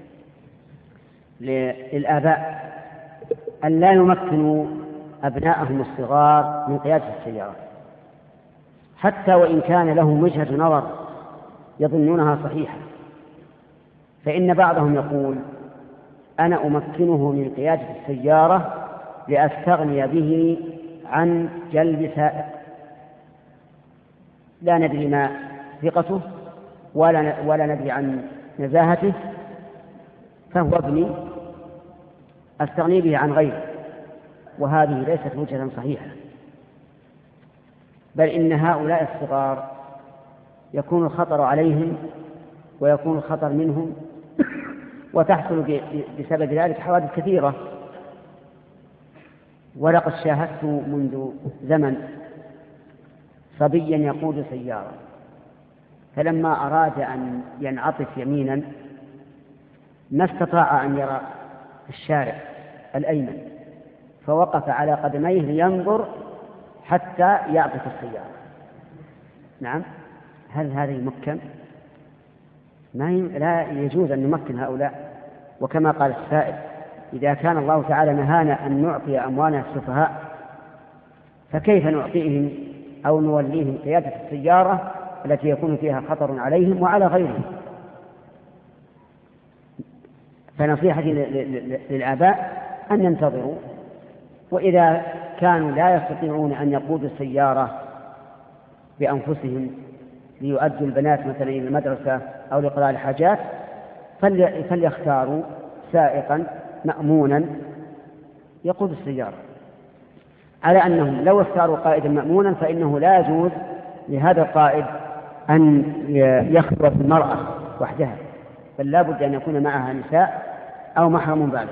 للآباء أن لا يمكنوا أبناءهم الصغار من قيادة السيارة، حتى وإن كان لهم وجهة نظر يظنونها صحيحة، فإن بعضهم يقول أنا أمكنه من قيادة السيارة لأستغني به عن جلب سائق لا ندري ما ثقته ولا ولا ندري عن نزاهته، فهو ابني أستغني به عن غيره، وهذه ليست وجهة صحيحة، بل إن هؤلاء الصغار يكون الخطر عليهم ويكون الخطر منهم، وتحصل بسبب ذلك حوادث كثيرة. ولقد شاهدت منذ زمن صبيا يقود سيارة، فلما أراد أن ينعطف يمينا ما استطاع أن يرى الشارع الأيمن، فوقف على قدميه لينظر حتى يعطف السيارة. نعم، هل هذا يمكن؟ ما لا يجوز أن نمكن هؤلاء. وكما قال السائل: إذا كان الله تعالى نهانا أن نعطي أموالنا السفهاء، فكيف نعطيهم أو نوليهم قيادة السيارة التي يكون فيها خطر عليهم وعلى غيرهم؟ فنصيحتي للآباء أن ينتظروا، وإذا كانوا لا يستطيعون أن يقودوا السيارة بأنفسهم ليؤدوا البنات مثلا إلى المدرسة أو لقضاء الحاجات، فليختاروا سائقا مأمونا يقود السيارة، على أنهم لو اختاروا قائدا مأمونا فإنه لا يجوز لهذا القائد أن يخطو المرأة وحدها، بل لا بد أن يكون معها نساء أو محرم بالغ.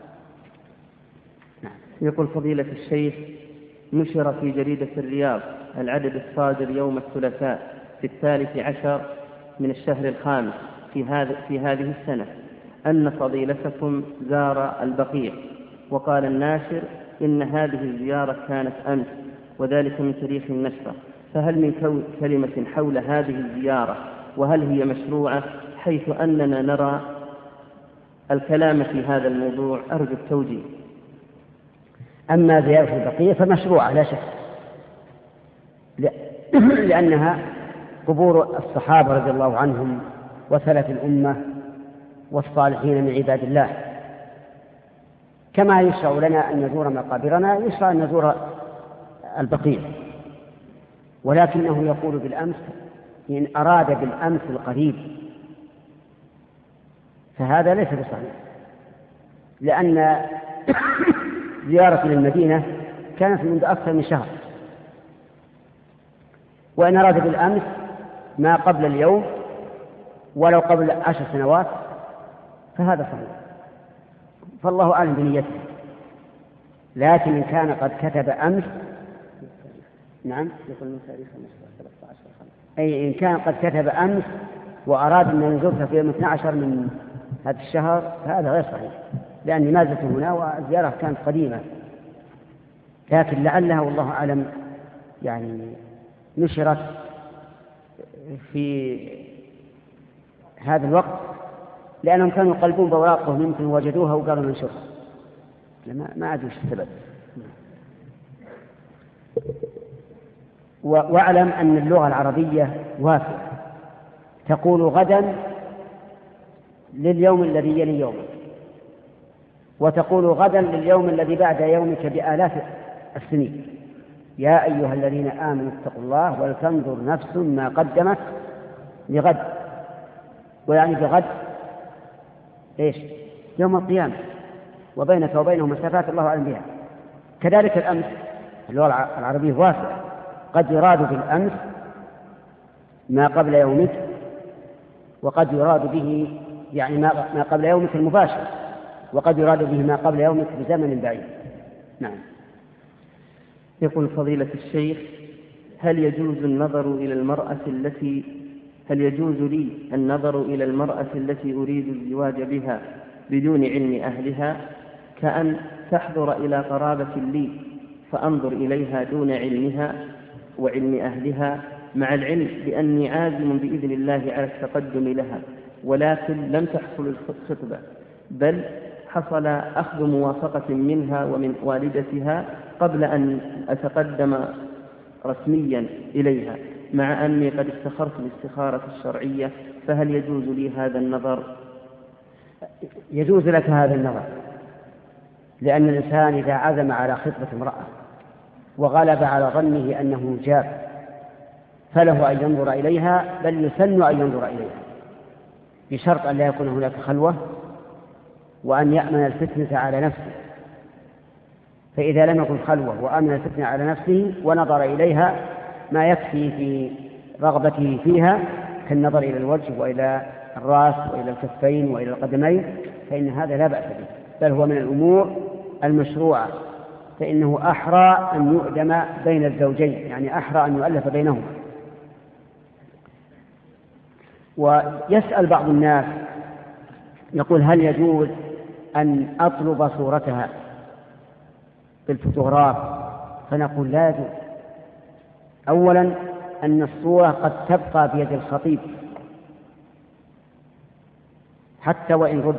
يقول فضيلة الشيخ: نشر في جريدة الرياض العدد الصادر يوم الثلاثاء في الثالث عشر من الشهر الخامس في, هذا في هذه السنة أن فضيلتكم زار البقيع، وقال الناشر إن هذه الزيارة كانت أمس، وذلك من تاريخ النشرة، فهل من كلمة حول هذه الزيارة، وهل هي مشروعة، حيث أننا نرى الكلام في هذا الموضوع؟ أرجو التوجيه. أما زيارة البقيع فمشروعة لا شك، لأنها قبور الصحابة رضي الله عنهم وسلف الأمة والصالحين من عباد الله، كما يشرع لنا أن نزور مقابرنا يشرع أن نزور البقيع. ولكنه يقول بالأمس، إن أراد بالأمس القريب، فهذا ليس بصحيح، لأن زيارة للمدينة كانت منذ أكثر من شهر، وإن أراد بالأمس ما قبل اليوم ولو قبل عشر سنوات فهذا صحيح، فالله أعلم بنيته. لكن إن كان قد كتب أمس، نعم، أي إن كان قد كتب أمس وأراد أن يزورها في يوم اثني عشر من هذا الشهر فهذا غير صحيح، لأني ما زلت هنا والزيارة كانت قديمة، لكن لعلها والله أعلم يعني نشرت في هذا الوقت لأنهم كانوا يقلبون بأوراقهم، يمكن وجدوها وقالوا ننشرها، ما أدري السبب. واعلم أن اللغة العربية واسعة، تقول غدا لليوم الذي يلي يومك، وتقول غدا لليوم الذي بعد يومك بآلاف السنين. يا أيها الذين آمنوا اتقوا الله ولتنظر نفس ما قدمت لغد، ويعني بغد إيش؟ يوم القيامة، وبينك وبينه مسافات الله أعلم بها. كذلك الأمس، اللغة العربية واسعة، قد يراد بالأمس ما قبل يومك، وقد يراد به يعني ما قبل يومك المباشر، وقد يراد به ما قبل يومك بزمن بعيد. نعم. يقول فضيلة الشيخ: هل يجوز النظر إلى المرأة التي هل يجوز لي النظر إلى المرأة التي أريد الزواج بها بدون علم أهلها، كأن تحضر إلى قرابة لي فأنظر إليها دون علمها وعلم أهلها، مع العلم بأني عازم بإذن الله على التقدم لها، ولكن لم تحصل الخطبة، بل حصل أخذ موافقة منها ومن والدتها قبل أن أتقدم رسميا إليها، مع أني قد استخرت الاستخارة الشرعية، فهل يجوز لي هذا النظر؟ يجوز لك هذا النظر، لأن الإنسان إذا عزم على خطبة امرأة وغلب على ظنه أنه جاب فله أن ينظر إليها، بل يسن أن ينظر إليها، بشرط أن لا يكون هناك خلوة، وأن يأمن الفتنة على نفسه. فإذا لم يكن خلوة وأمن الفتنة على نفسه ونظر إليها ما يكفي في رغبته فيها كالنظر إلى الوجه وإلى الرأس وإلى الكفين وإلى القدمين، فإن هذا لا بأس به، بل هو من الأمور المشروعة، فإنه أحرى أن يؤدم بين الزوجين، يعني أحرى أن يؤلف بينهما. ويسأل بعض الناس يقول: هل يجوز أن أطلب صورتها بالفوتوغراف؟ فنقول: لا يجوز. أولا أن الصورة قد تبقى بيد الخطيب حتى وإن رد.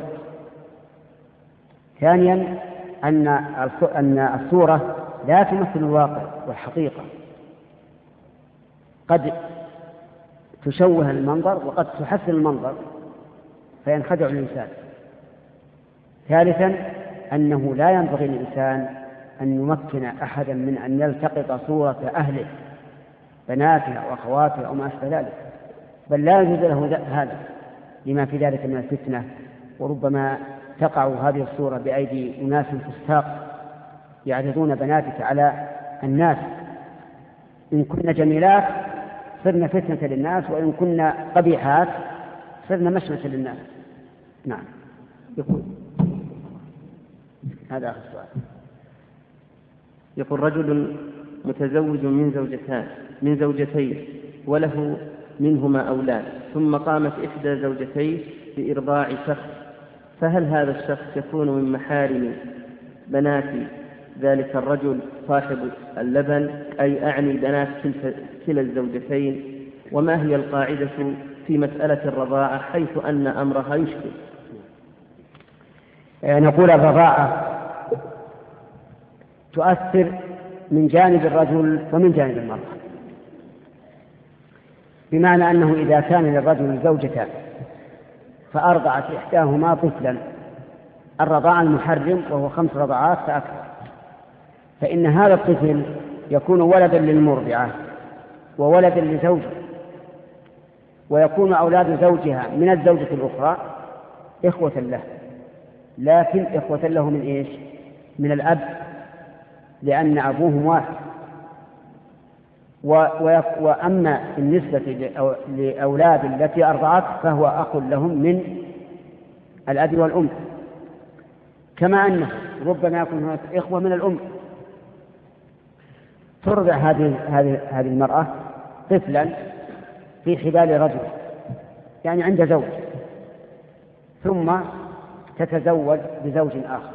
ثانيا أن الصورة لا تمثل الواقع والحقيقة، قد تشوه المنظر وقد تحسن المنظر فينخدع الإنسان. ثالثا أنه لا ينبغي للإنسان أن يمكن أحدا من أن يلتقط صورة أهله بناته وأخواته أو ما أشبه ذلك، بل لا يجوز له هذا لما في ذلك من الفتنة، وربما تقع هذه الصورة بأيدي أناس فساق يعرضون بناتك على الناس، إن كنا جميلات صرنا فتنة للناس، وإن كنا قبيحات صرنا مشمة للناس. نعم. يقول هذا آخر السؤال. يقول: رجل متزوج من زوجتان من زوجتين وله منهما أولاد، ثم قامت إحدى زوجتيه بإرضاع شخص، فهل هذا الشخص يكون من محارم بنات ذلك الرجل صاحب اللبن، أي أعني بنات كلا الزوجتين؟ وما هي القاعدة في مسألة الرضاعة حيث أن أمرها يشكل؟ نقول: الرضاعة تؤثر من جانب الرجل ومن جانب المرأة، بمعنى أنه إذا كان للرجل زوجتان فأرضعت إحداهما طفلا، الرضاع المحرم وهو خمس رضعات فأكثر، فإن هذا الطفل يكون ولدا للمرضعة وولدا لزوجه، ويكون أولاد زوجها من الزوجة الأخرى إخوة له، لكن إخوة له من إيش؟ من الأب، لأن أبوهم واحد. وأما بالنسبة لأولاد التي أرضعت فهو أخ لهم من الأب والأم، كما أنه ربما يكون هناك إخوة من الأم. ترضع هذه هذه هذه المرأة طفلا في حبال رجل، يعني عند زوج، ثم تتزوج بزوج آخر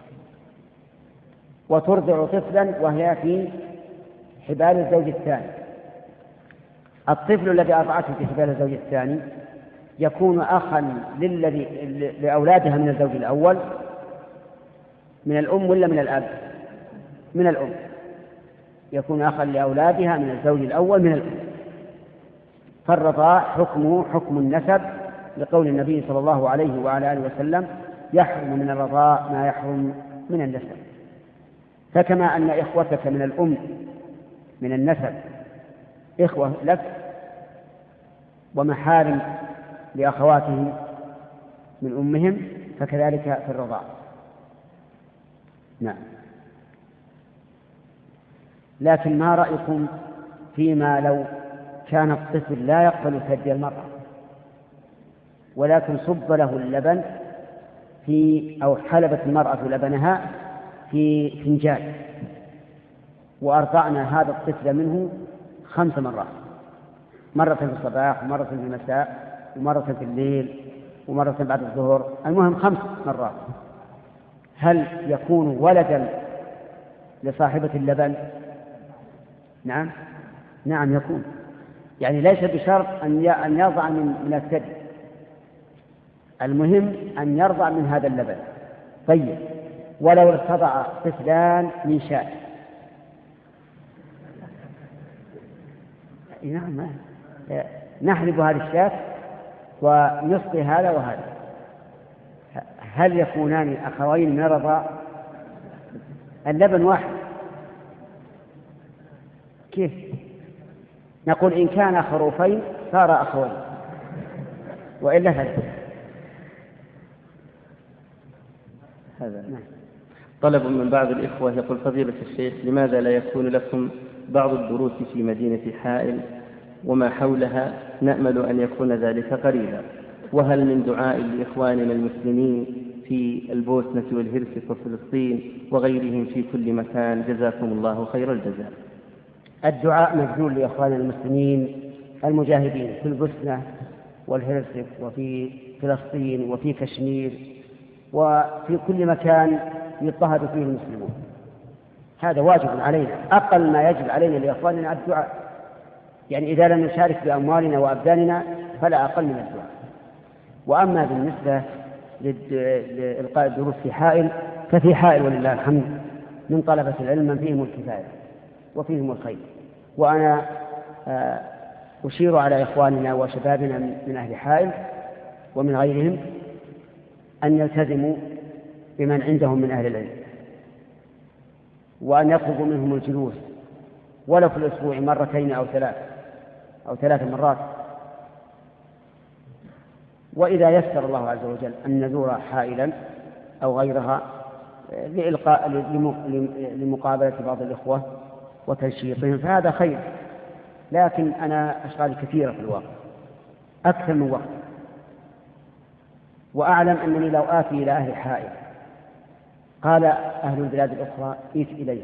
وترضع طفلا وهي في حبال الزوج الثاني. الطفل الذي أرضعته في حبال الزوج الثاني يكون أخا للذي لأولادها من الزوج الأول من الأم ولا من الأب؟ من الأم. يكون أخا لأولادها من الزوج الأول من الأم. فالرضاع حكمه حكم النسب، لقول النبي صلى الله عليه وعلى آله وسلم: يحرم من الرضاع ما يحرم من النسب. فكما أن إخوتك من الأم من النسب إخوة لك ومحارم لأخواتهم من أمهم، فكذلك في الرضاع. نعم. لكن ما رأيكم فيما لو كان الطفل لا يقبل ثدي المرأة ولكن صب له اللبن في أو حلبت المرأة لبنها في فنجان، وأرضعنا هذا الطفل منه خمس مرات، مرة في الصباح ومرة في المساء ومرة في الليل ومرة بعد الظهر، المهم خمس مرات، هل يكون ولدا لصاحبة اللبن؟ نعم نعم يكون، يعني ليس بشرط أن يرضع من الثدي، المهم أن يرضع من هذا اللبن. طيب، ولو ارتضع طفلان من شاة؟ نعم، نحلب هذه الشاة ونسقي هذا وهذا، هل يكونان أخوين من الرضاع؟ اللبن واحد. كيف؟ نقول إن كان خروفين صار أخوين، وإلا فلا. هذا نعم. طلب من بعض الإخوة يقول: فضيلة الشيخ، لماذا لا يكون لكم بعض الدروس في مدينة حائل وما حولها، نأمل أن يكون ذلك قريبا. وهل من دعاء لإخواننا المسلمين في البوسنة والهرسك وفلسطين وغيرهم في كل مكان؟ جزاكم الله خير الجزاء. الدعاء مبذول لإخواننا المسلمين المجاهدين في البوسنة والهرسك وفي فلسطين وفي كشمير وفي كل مكان يضطهد فيه المسلمون. هذا واجب علينا، أقل ما يجب علينا لإخواننا الدعاء. يعني إذا لم نشارك بأموالنا وأبداننا فلا أقل من الدعاء. وأما بالنسبة لإلقاء الدروس في حائل ففي حائل ولله الحمد من طلبة العلم من فيهم الكفاية وفيهم الخير. وأنا أشير على إخواننا وشبابنا من أهل حائل ومن غيرهم أن يلتزموا بمن عندهم من أهل العلم، وأن يطلبوا منهم الجلوس ولو في الأسبوع مرتين أو ثلاث أو ثلاث مرات. وإذا يسر الله عز وجل أن نزور حائلا أو غيرها لإلقاء لمقابلة بعض الإخوة وتنشيطهم فهذا خير، لكن أنا أشغالي كثيرة في الوقت أكثر من وقت، وأعلم أنني لو آتي إلى أهل حائل قال أهل البلاد الأخرى إيت إليه،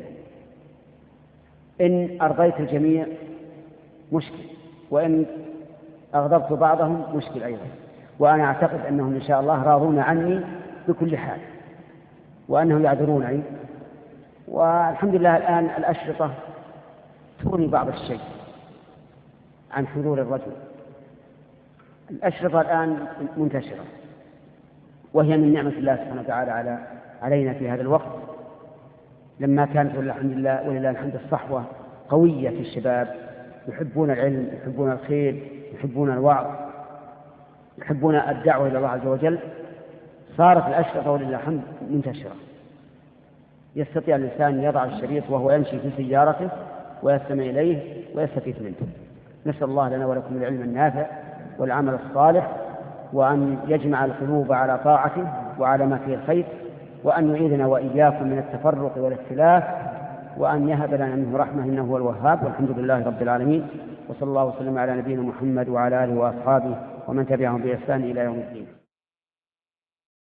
إن أرضيت الجميع مشكل، وإن أغضبت بعضهم مشكل أيضا. وأنا أعتقد أنهم إن شاء الله راضون عني بكل حال وأنهم يعذرونني. والحمد لله الآن الأشرطة تغني بعض الشيء عن حضور الرجل. الأشرطة الآن منتشرة وهي من نعمة الله سبحانه وتعالى على علينا في هذا الوقت، لما كانت الحمد لله ولله الحمد الصحوة قوية في الشباب يحبون العلم، يحبون الخير، يحبون الوعظ، يحبون الدعوة إلى الله عز وجل. صارت الأشرطة ولله الحمد منتشرة، يستطيع الإنسان يضع الشريط وهو يمشي في سيارته ويستمع إليه ويستفيد منه. نسأل الله لنا ولكم العلم النافع والعمل الصالح، وأن يجمع القلوب على طاعته وعلى ما فيه الخير، وأن يعيذنا وإياكم من التفرق والاختلاف، وأن يهب لنا منه رحمة إنه هو الوهاب. والحمد لله رب العالمين، وصلى الله وسلم على نبينا محمد وعلى آله وأصحابه ومن تبعهم بإحسان إلى يوم الدين.